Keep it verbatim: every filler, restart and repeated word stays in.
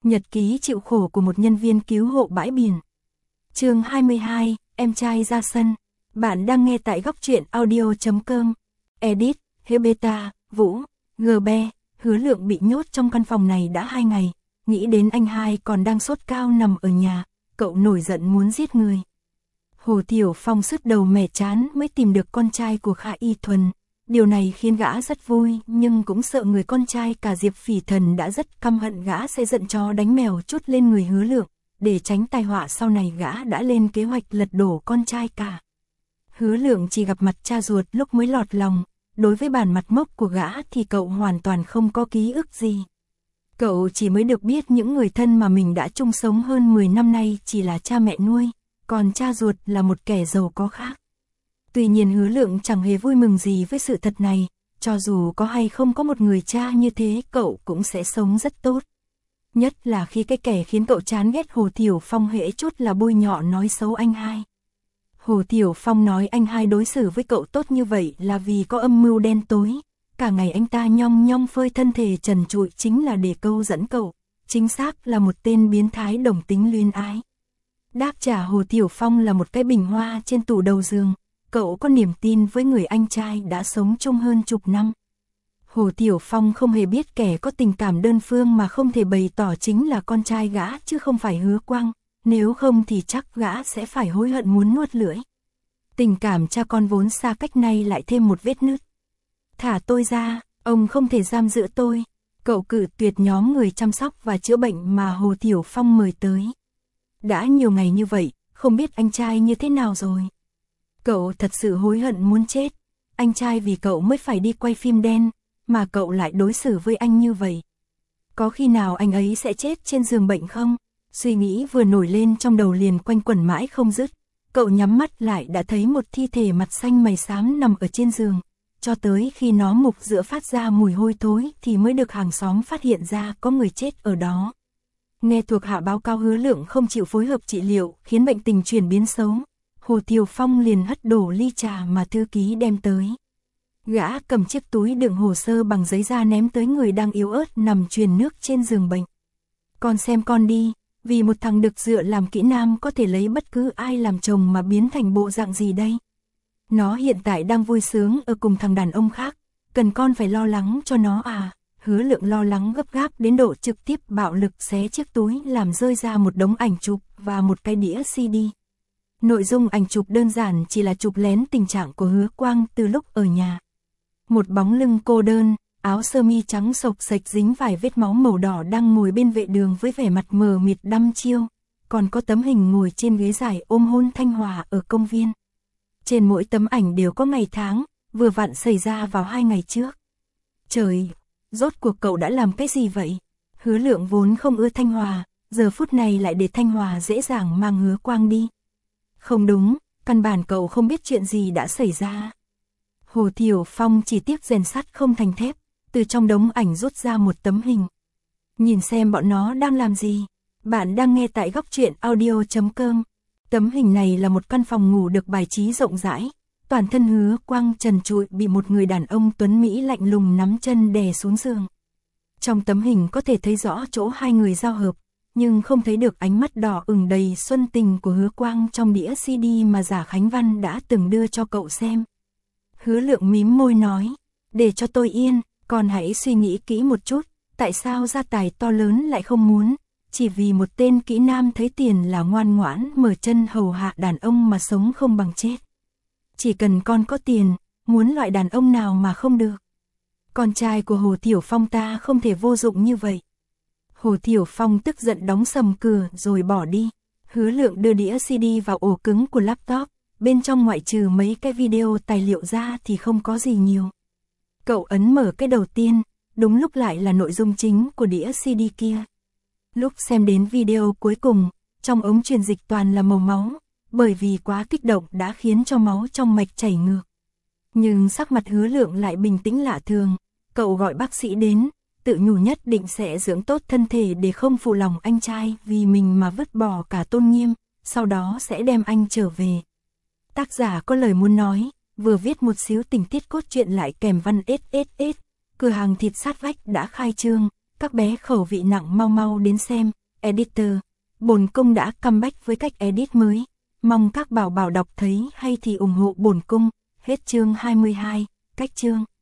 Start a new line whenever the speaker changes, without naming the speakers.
Nhật ký chịu khổ của một nhân viên cứu hộ bãi biển. Chương hai mươi hai, em trai ra sân. Bạn đang nghe tại góc truyện audio chấm com. Edit, Hebeta, Vũ, G B. Hứa Lượng bị nhốt trong căn phòng này đã hai ngày. Nghĩ đến anh hai còn đang sốt cao nằm ở nhà, cậu nổi giận muốn giết người. Hồ Tiểu Phong sứt đầu mẻ chán mới tìm được con trai của Kha Y Thuần. Điều này khiến gã rất vui, nhưng cũng sợ người con trai cả Diệp Phỉ Thần đã rất căm hận gã sẽ giận chó đánh mèo trút lên người Hứa Lượng. Để tránh tai họa sau này gã đã lên kế hoạch lật đổ con trai cả. Hứa Lượng chỉ gặp mặt cha ruột lúc mới lọt lòng, đối với bản mặt mốc của gã thì cậu hoàn toàn không có ký ức gì. Cậu chỉ mới được biết những người thân mà mình đã chung sống hơn mười năm nay chỉ là cha mẹ nuôi, còn cha ruột là một kẻ giàu có khác. Tuy nhiên Hứa Lượng chẳng hề vui mừng gì với sự thật này, cho dù có hay không có một người cha như thế cậu cũng sẽ sống rất tốt. Nhất là khi cái kẻ khiến cậu chán ghét Hồ Tiểu Phong hễ chút là bôi nhọ nói xấu anh hai. Hồ Tiểu Phong nói anh hai đối xử với cậu tốt như vậy là vì có âm mưu đen tối. Cả ngày anh ta nhong nhong phơi thân thể trần trụi chính là để câu dẫn cậu, chính xác là một tên biến thái đồng tính luyến ái. Đáp trả Hồ Tiểu Phong là một cái bình hoa trên tủ đầu giường, cậu có niềm tin với người anh trai đã sống chung hơn chục năm. Hồ Tiểu Phong không hề biết kẻ có tình cảm đơn phương mà không thể bày tỏ chính là con trai gã chứ không phải Hứa Quang, nếu không thì chắc gã sẽ phải hối hận muốn nuốt lưỡi. Tình cảm cha con vốn xa cách này lại thêm một vết nứt. Thả tôi ra, ông không thể giam giữ tôi. Cậu cự tuyệt nhóm người chăm sóc và chữa bệnh mà Hồ Tiểu Phong mời tới. Đã nhiều ngày như vậy, không biết anh trai như thế nào rồi. Cậu thật sự hối hận muốn chết. Anh trai vì cậu mới phải đi quay phim đen, mà cậu lại đối xử với anh như vậy. Có khi nào anh ấy sẽ chết trên giường bệnh không? Suy nghĩ vừa nổi lên trong đầu liền quanh quẩn mãi không dứt. Cậu nhắm mắt lại đã thấy một thi thể mặt xanh mày xám nằm ở trên giường. Cho tới khi nó mục giữa phát ra mùi hôi thối thì mới được hàng xóm phát hiện ra có người chết ở đó. Nghe thuộc hạ báo cáo Hứa Lượng không chịu phối hợp trị liệu khiến bệnh tình chuyển biến xấu. Hồ Tiểu Phong liền hất đổ ly trà mà thư ký đem tới. Gã cầm chiếc túi đựng hồ sơ bằng giấy ra ném tới người đang yếu ớt nằm truyền nước trên giường bệnh. Con xem con đi, vì một thằng đực dựa làm kỹ nam có thể lấy bất cứ ai làm chồng mà biến thành bộ dạng gì đây? Nó hiện tại đang vui sướng ở cùng thằng đàn ông khác, cần con phải lo lắng cho nó à? Hứa Lượng lo lắng gấp gáp đến độ trực tiếp bạo lực xé chiếc túi làm rơi ra một đống ảnh chụp và một cái đĩa xê đê. Nội dung ảnh chụp đơn giản chỉ là chụp lén tình trạng của Hứa Quang từ lúc ở nhà. Một bóng lưng cô đơn, áo sơ mi trắng xộc xệch dính vài vết máu màu đỏ đang ngồi bên vệ đường với vẻ mặt mờ mịt đăm chiêu, còn có tấm hình ngồi trên ghế dài ôm hôn Thanh Hòa ở công viên. Trên mỗi tấm ảnh đều có ngày tháng, vừa vặn xảy ra vào hai ngày trước. Trời, rốt cuộc cậu đã làm cái gì vậy? Hứa Lượng vốn không ưa Thanh Hòa, giờ phút này lại để Thanh Hòa dễ dàng mang Hứa Quang đi. Không đúng, căn bản cậu không biết chuyện gì đã xảy ra. Hồ Tiểu Phong chỉ tiếc rèn sắt không thành thép, từ trong đống ảnh rút ra một tấm hình. Nhìn xem bọn nó đang làm gì. Bạn đang nghe tại góc truyện audio chấm com. Tấm hình này là một căn phòng ngủ được bài trí rộng rãi. Toàn thân Hứa Quang trần trụi bị một người đàn ông tuấn Mỹ lạnh lùng nắm chân đè xuống giường. Trong tấm hình có thể thấy rõ chỗ hai người giao hợp, nhưng không thấy được ánh mắt đỏ ửng đầy xuân tình của Hứa Quang trong đĩa xê đê mà Giả Khánh Văn đã từng đưa cho cậu xem. Hứa Lượng mím môi nói, để cho tôi yên, con hãy suy nghĩ kỹ một chút, tại sao gia tài to lớn lại không muốn, chỉ vì một tên kỹ nam thấy tiền là ngoan ngoãn mở chân hầu hạ đàn ông mà sống không bằng chết. Chỉ cần con có tiền, muốn loại đàn ông nào mà không được. Con trai của Hồ Tiểu Phong ta không thể vô dụng như vậy. Hồ Tiểu Phong tức giận đóng sầm cửa rồi bỏ đi. Hứa Lượng đưa đĩa xê đê vào ổ cứng của laptop. Bên trong ngoại trừ mấy cái video tài liệu ra thì không có gì nhiều. Cậu ấn mở cái đầu tiên, đúng lúc lại là nội dung chính của đĩa xê đê kia. Lúc xem đến video cuối cùng, trong ống truyền dịch toàn là màu máu, bởi vì quá kích động đã khiến cho máu trong mạch chảy ngược. Nhưng sắc mặt Hứa Lượng lại bình tĩnh lạ thường, cậu gọi bác sĩ đến, tự nhủ nhất định sẽ dưỡng tốt thân thể để không phụ lòng anh trai vì mình mà vứt bỏ cả tôn nghiêm, sau đó sẽ đem anh trở về. Tác giả có lời muốn nói, vừa viết một xíu tình tiết cốt truyện lại kèm văn ét ét ét, cửa hàng thịt sát vách đã khai trương, Các bé khẩu vị nặng mau mau đến xem. Editor, bổn cung đã comeback với cách edit mới. Mong các bảo bảo đọc thấy hay thì ủng hộ bổn cung. Hết chương hai mươi hai, cách chương.